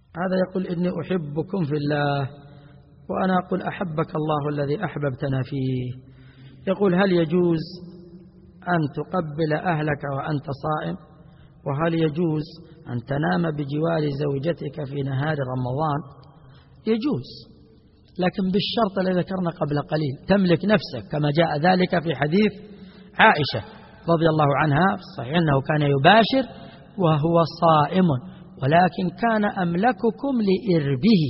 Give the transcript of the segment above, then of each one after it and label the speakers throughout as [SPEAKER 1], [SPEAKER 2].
[SPEAKER 1] هذا يقول إني أحبكم في الله، وأنا أقول أحبك الله الذي أحببتنا فيه. يقول هل يجوز أن تقبل أهلك وأنت صائم؟ وهل يجوز أن تنام بجوار زوجتك في نهار رمضان؟ يجوز، لكن بالشرط الذي ذكرنا قبل قليل، تملك نفسك كما جاء ذلك في حديث عائشة رضي الله عنها في الصحيح أنه كان يباشر وهو صائم، ولكن كان أملككم لإربه،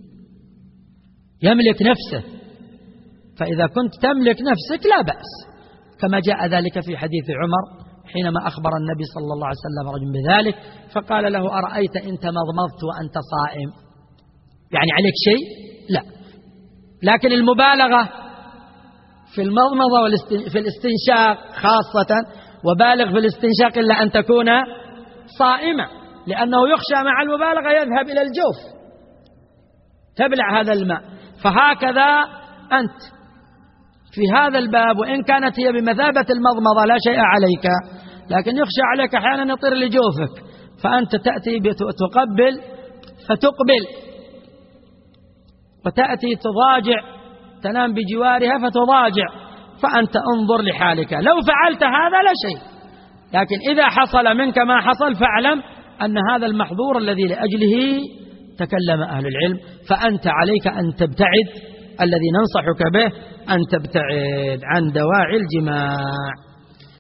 [SPEAKER 1] يملك نفسه. فإذا كنت تملك نفسك لا بأس، كما جاء ذلك في حديث عمر حينما أخبر النبي صلى الله عليه وسلم رجل بذلك، فقال له أرأيت إن تمضمضت وأنت صائم، يعني عليك شيء؟ لا. لكن المبالغة في المضمضة في الاستنشاق خاصة، وبالغ في الاستنشاق إلا أن تكون صائمة، لأنه يخشى مع المبالغة يذهب إلى الجوف تبلع هذا الماء. فهكذا أنت في هذا الباب، وإن كانت هي بمثابة المضمضة لا شيء عليك، لكن يخشى عليك أحيانا يطير لجوفك، فأنت تأتي تقبل فتقبل، وتأتي تضاجع، تنام بجوارها فتضاجع، فأنت انظر لحالك. لو فعلت هذا لا شيء، لكن إذا حصل منك ما حصل فاعلم أن هذا المحظور الذي لأجله تكلم أهل العلم، فأنت عليك أن تبتعد، الذي ننصحك به أن تبتعد عن دواعي الجماع.